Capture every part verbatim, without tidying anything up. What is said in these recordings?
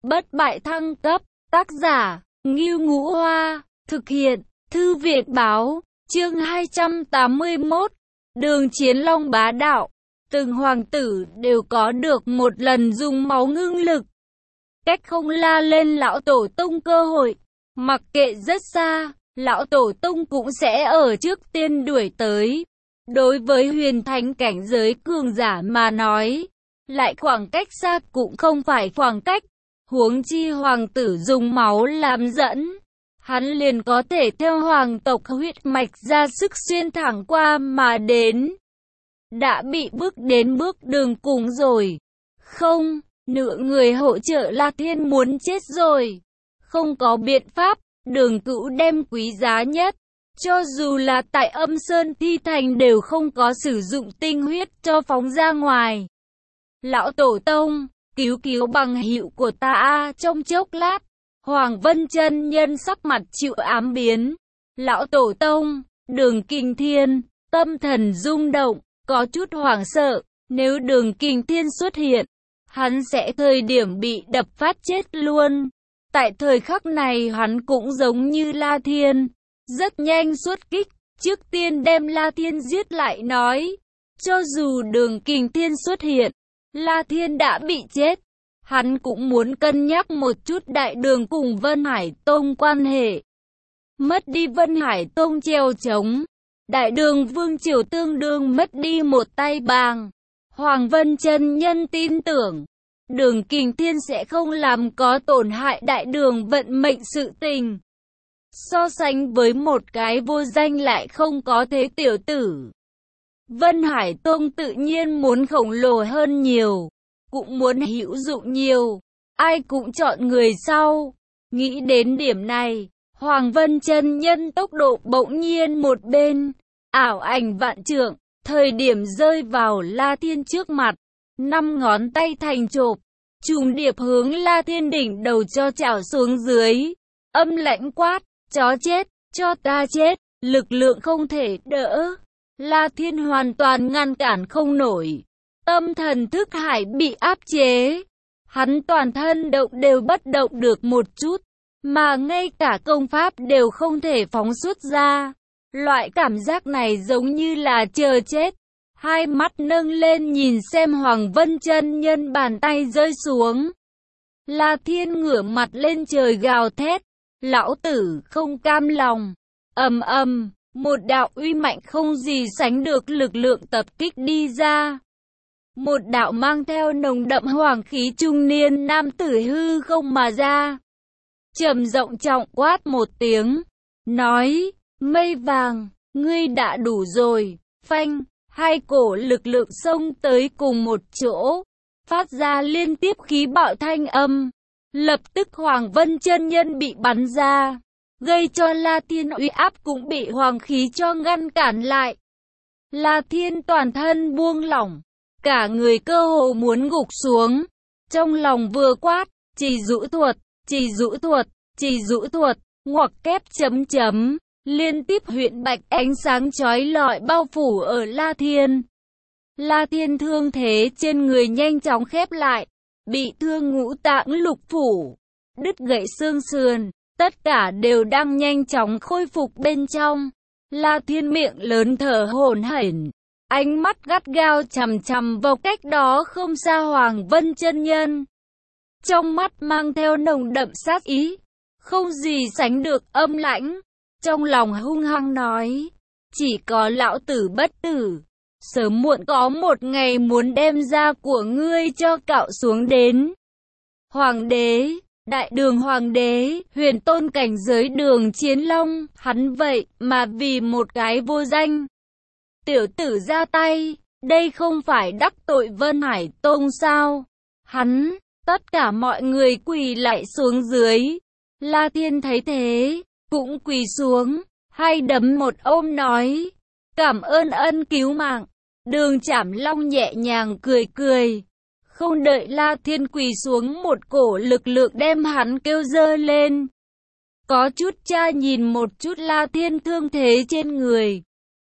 bất bại thăng cấp, tác giả, Ngưu Ngũ Hoa, thực hiện, Thư viện Báo, chương hai trăm tám mươi mốt, Đường Chiến Long bá đạo. Từng hoàng tử đều có được một lần dùng máu ngưng lực. Cách không la lên lão tổ tông cơ hội, mặc kệ rất xa, lão tổ tông cũng sẽ ở trước tiên đuổi tới. Đối với huyền thánh cảnh giới cường giả mà nói, lại khoảng cách xa cũng không phải khoảng cách. Huống chi hoàng tử dùng máu làm dẫn, hắn liền có thể theo hoàng tộc huyết mạch ra sức xuyên thẳng qua mà đến. Đã bị bước đến bước đường cùng rồi. Không, nửa người hỗ trợ La Thiên muốn chết rồi. Không có biện pháp, Đường Cửu đem quý giá nhất. Cho dù là tại Âm Sơn Thi Thành đều không có sử dụng tinh huyết cho phóng ra ngoài. Lão Tổ Tông, cứu cứu bằng hữu của ta a. Trong chốc lát, Hoàng Vân Chân Nhân sắc mặt chịu ám biến. Lão Tổ Tông, Đường Kình Thiên, tâm thần rung động, có chút hoảng sợ. Nếu Đường Kình Thiên xuất hiện, hắn sẽ thời điểm bị đập phát chết luôn. Tại thời khắc này hắn cũng giống như La Thiên, rất nhanh xuất kích, trước tiên đem La Thiên giết lại nói. Cho dù Đường Kình Thiên xuất hiện, La Thiên đã bị chết. Hắn cũng muốn cân nhắc một chút Đại Đường cùng Vân Hải Tông quan hệ. Mất đi Vân Hải Tông treo trống, Đại Đường Vương Triều tương đương mất đi một tay bàng. Hoàng Vân Chân Nhân tin tưởng, Đường Kình Thiên sẽ không làm có tổn hại Đại Đường vận mệnh sự tình. So sánh với một cái vô danh lại không có thế tiểu tử, Vân Hải Tông tự nhiên muốn khổng lồ hơn nhiều, cũng muốn hữu dụng nhiều, ai cũng chọn người sau. Nghĩ đến điểm này, Hoàng Vân Chân Nhân tốc độ bỗng nhiên một bên, ảo ảnh vạn trượng, thời điểm rơi vào La Thiên trước mặt, năm ngón tay thành chộp, trùng điệp hướng La Thiên đỉnh đầu cho chảo xuống dưới, âm lãnh quát, chó chết, cho ta chết, lực lượng không thể đỡ. La Thiên hoàn toàn ngăn cản không nổi, tâm thần thức hải bị áp chế, hắn toàn thân động đều bất động được một chút, mà ngay cả công pháp đều không thể phóng xuất ra. Loại cảm giác này giống như là chờ chết. Hai mắt nâng lên nhìn xem Hoàng Vân Chân Nhân bàn tay rơi xuống. La Thiên ngửa mặt lên trời gào thét, lão tử không cam lòng. Ầm ầm, một đạo uy mạnh không gì sánh được lực lượng tập kích đi ra. Một đạo mang theo nồng đậm hoàng khí trung niên nam tử hư không mà ra. Trầm giọng trọng quát một tiếng, nói, Mây Vàng, ngươi đã đủ rồi. Phanh, hai cổ lực lượng xông tới cùng một chỗ, phát ra liên tiếp khí bạo thanh âm. Lập tức Hoàng Vân Chân Nhân bị bắn ra, gây cho La Thiên uy áp cũng bị hoàng khí cho ngăn cản lại. La Thiên toàn thân buông lỏng, cả người cơ hồ muốn gục xuống, trong lòng vừa quát, trì rũ thuật, trì rũ thuật, trì rũ thuật, ngoặc kép chấm chấm, liên tiếp huyện bạch ánh sáng chói lọi bao phủ ở La Thiên. La Thiên thương thế trên người nhanh chóng khép lại, bị thương ngũ tạng lục phủ, đứt gãy xương sườn, tất cả đều đang nhanh chóng khôi phục bên trong. La Thiên miệng lớn thở hổn hển, ánh mắt gắt gao chằm chằm vào cách đó không xa Hoàng Vân Chân Nhân. Trong mắt mang theo nồng đậm sát ý, không gì sánh được âm lãnh. Trong lòng hung hăng nói, chỉ có lão tử bất tử, sớm muộn có một ngày muốn đem da của ngươi cho cạo xuống đến. Hoàng đế, Đại Đường Hoàng đế, huyền tôn cảnh giới Đường Chiến Long, hắn vậy mà vì một cái vô danh tiểu tử ra tay, đây không phải đắc tội Vân Hải Tông sao? Hắn, tất cả mọi người quỳ lại xuống dưới. La Thiên thấy thế, cũng quỳ xuống, hai đấm một ôm nói, cảm ơn ân cứu mạng. Đường Trảm Long nhẹ nhàng cười cười, không đợi La Thiên quỳ xuống, một cổ lực lượng đem hắn kêu dơ lên. Có chút cha nhìn một chút La Thiên thương thế trên người,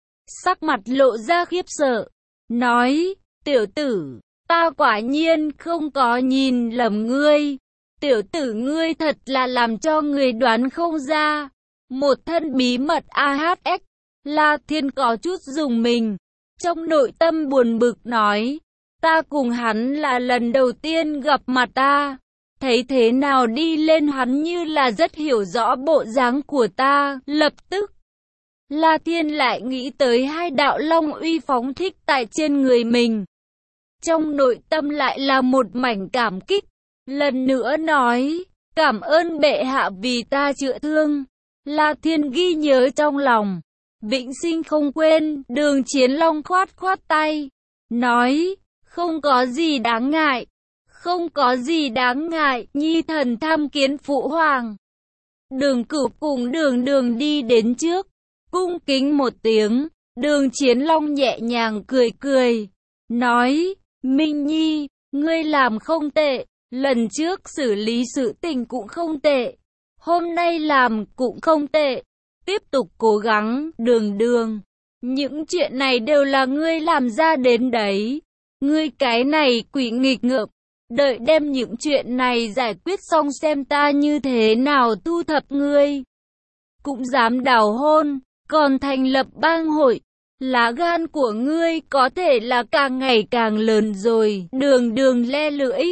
sắc mặt lộ ra khiếp sợ, nói, tiểu tử, ta quả nhiên không có nhìn lầm ngươi. Tiểu tử ngươi thật là làm cho người đoán không ra. Một thân bí mật a hát ích. La Thiên có chút rùng mình. Trong nội tâm buồn bực nói. Ta cùng hắn là lần đầu tiên gặp mặt ta. Thấy thế nào đi lên hắn như là rất hiểu rõ bộ dáng của ta. Lập tức, La Thiên lại nghĩ tới hai đạo long uy phóng thích tại trên người mình. Trong nội tâm lại là một mảnh cảm kích. Lần nữa nói, cảm ơn bệ hạ vì ta chữa thương. La Thiên ghi nhớ trong lòng, vĩnh sinh không quên. Đường Chiến Long khoát khoát tay, nói, không có gì đáng ngại, không có gì đáng ngại, nhi thần tham kiến phụ hoàng. Đường Cửu cùng đường đường đi đến trước, cung kính một tiếng. Đường Chiến Long nhẹ nhàng cười cười, nói, Minh Nhi, ngươi làm không tệ, lần trước xử lý sự tình cũng không tệ, hôm nay làm cũng không tệ, tiếp tục cố gắng. Đường đường, những chuyện này đều là ngươi làm ra đến đấy, ngươi cái này quỷ nghịch ngợm, đợi đem những chuyện này giải quyết xong xem ta như thế nào thu thập ngươi. Cũng dám đào hôn, còn thành lập bang hội, lá gan của ngươi có thể là càng ngày càng lớn rồi. Đường đường le lưỡi,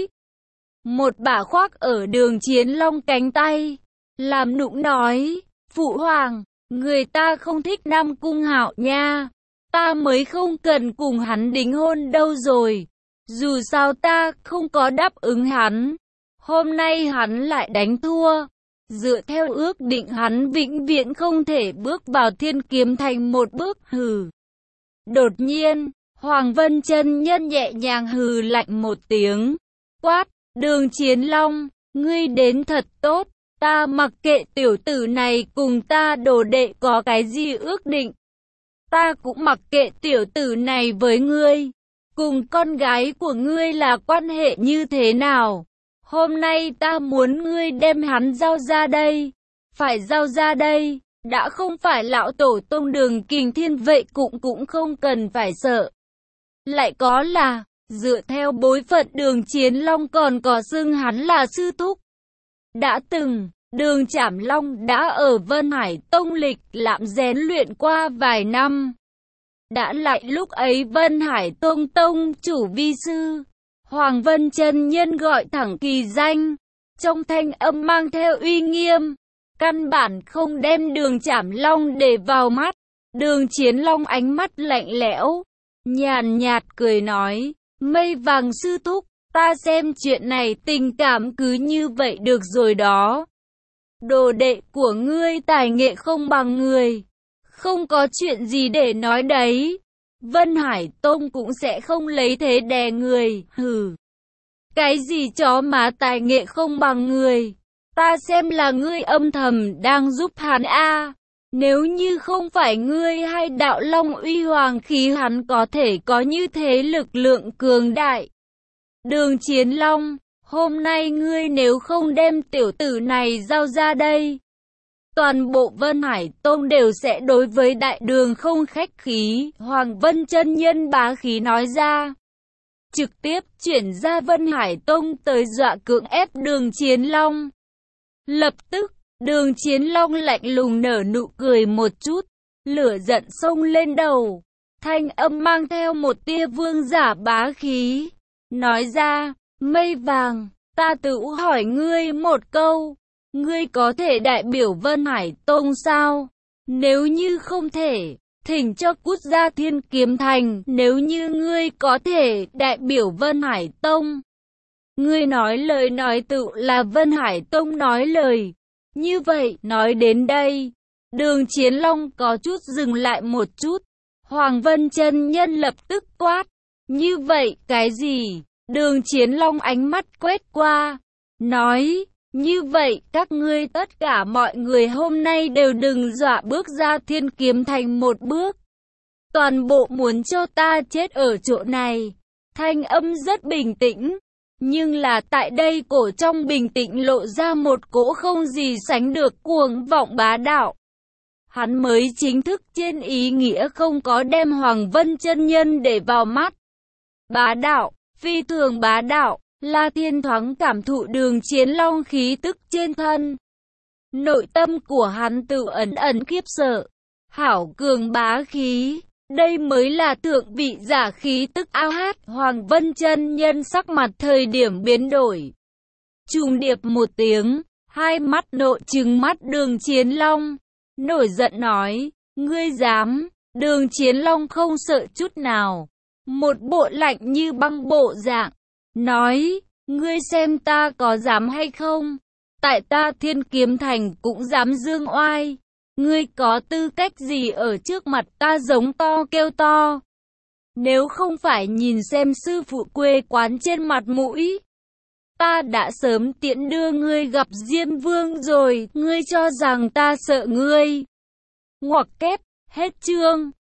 một bả khoác ở Đường Chiến Long cánh tay, làm nũng nói, phụ hoàng, người ta không thích Nam Cung Hạo nha, ta mới không cần cùng hắn đính hôn đâu rồi, dù sao ta không có đáp ứng hắn, hôm nay hắn lại đánh thua, dựa theo ước định hắn vĩnh viễn không thể bước vào Thiên Kiếm Thành một bước. Hừ. Đột nhiên, Hoàng Vân Chân Nhân nhẹ nhàng hừ lạnh một tiếng, quát, Đường Chiến Long, ngươi đến thật tốt, ta mặc kệ tiểu tử này cùng ta đồ đệ có cái gì ước định, ta cũng mặc kệ tiểu tử này với ngươi, cùng con gái của ngươi là quan hệ như thế nào, hôm nay ta muốn ngươi đem hắn giao ra đây, phải giao ra đây, đã không phải lão tổ tông Đường Kình Thiên vậy cũng cũng không cần phải sợ. Lại có là, dựa theo bối phận Đường Chiến Long còn có xưng hắn là sư thúc. Đã từng, Đường Trảm Long đã ở Vân Hải Tông lịch lãm rèn luyện qua vài năm. Đã lại lúc ấy Vân Hải Tông Tông chủ vi sư, Hoàng Vân Chân Nhân gọi thẳng kỳ danh, trong thanh âm mang theo uy nghiêm, căn bản không đem Đường Trảm Long để vào mắt. Đường Chiến Long ánh mắt lạnh lẽo, nhàn nhạt cười nói, Mây Vàng sư thúc, ta xem chuyện này tình cảm cứ như vậy được rồi đó. Đồ đệ của ngươi tài nghệ không bằng người, không có chuyện gì để nói đấy. Vân Hải Tông cũng sẽ không lấy thế đè người. Hừ, cái gì chó má tài nghệ không bằng người, ta xem là ngươi âm thầm đang giúp hắn a. Nếu như không phải ngươi hay đạo long uy hoàng khí hắn có thể có như thế lực lượng cường đại. Đường Chiến Long, hôm nay ngươi nếu không đem tiểu tử này giao ra đây, toàn bộ Vân Hải Tông đều sẽ đối với đại đường không khách khí. Hoàng Vân Chân Nhân bá khí nói ra, trực tiếp chuyển ra Vân Hải Tông tới dọa cưỡng ép Đường Chiến Long. Lập tức, Đường Chiến Long lạnh lùng nở nụ cười một chút, lửa giận xông lên đầu, thanh âm mang theo một tia vương giả bá khí, nói ra, Mây Vàng, ta tự hỏi ngươi một câu, ngươi có thể đại biểu Vân Hải Tông sao? Nếu như không thể, thỉnh cho cút ra Thiên Kiếm Thành. Nếu như ngươi có thể đại biểu Vân Hải Tông, ngươi nói lời nói tự là Vân Hải Tông nói lời. Như vậy, nói đến đây, Đường Chiến Long có chút dừng lại một chút. Hoàng Vân Chân Nhân lập tức quát, như vậy, cái gì? Đường Chiến Long ánh mắt quét qua, nói, như vậy, các ngươi tất cả mọi người hôm nay đều đừng dọa bước ra Thiên Kiếm Thành một bước. Toàn bộ muốn cho ta chết ở chỗ này. Thanh âm rất bình tĩnh, nhưng là tại đây cổ trong bình tĩnh lộ ra một cỗ không gì sánh được cuồng vọng bá đạo. Hắn mới chính thức trên ý nghĩa không có đem Hoàng Vân Chân Nhân để vào mắt. Bá đạo, phi thường bá đạo. La Thiên thoáng cảm thụ Đường Chiến Long khí tức trên thân. Nội tâm của hắn tự ẩn ẩn khiếp sợ. Hảo cường bá khí, đây mới là thượng vị giả khí tức ao hát. Hoàng Vân chân nhân sắc mặt thời điểm biến đổi. Trùng điệp một tiếng, hai mắt nội trừng mắt Đường Chiến Long. Nổi giận nói, ngươi dám? Đường Chiến Long không sợ chút nào. Một bộ lạnh như băng bộ dạng. Nói, ngươi xem ta có dám hay không? Tại ta Thiên Kiếm Thành cũng dám dương oai. Ngươi có tư cách gì ở trước mặt ta giống to kêu to? Nếu không phải nhìn xem sư phụ quê quán trên mặt mũi, ta đã sớm tiễn đưa ngươi gặp Diêm Vương rồi. Ngươi cho rằng ta sợ ngươi? Ngoặc kép, hết chương.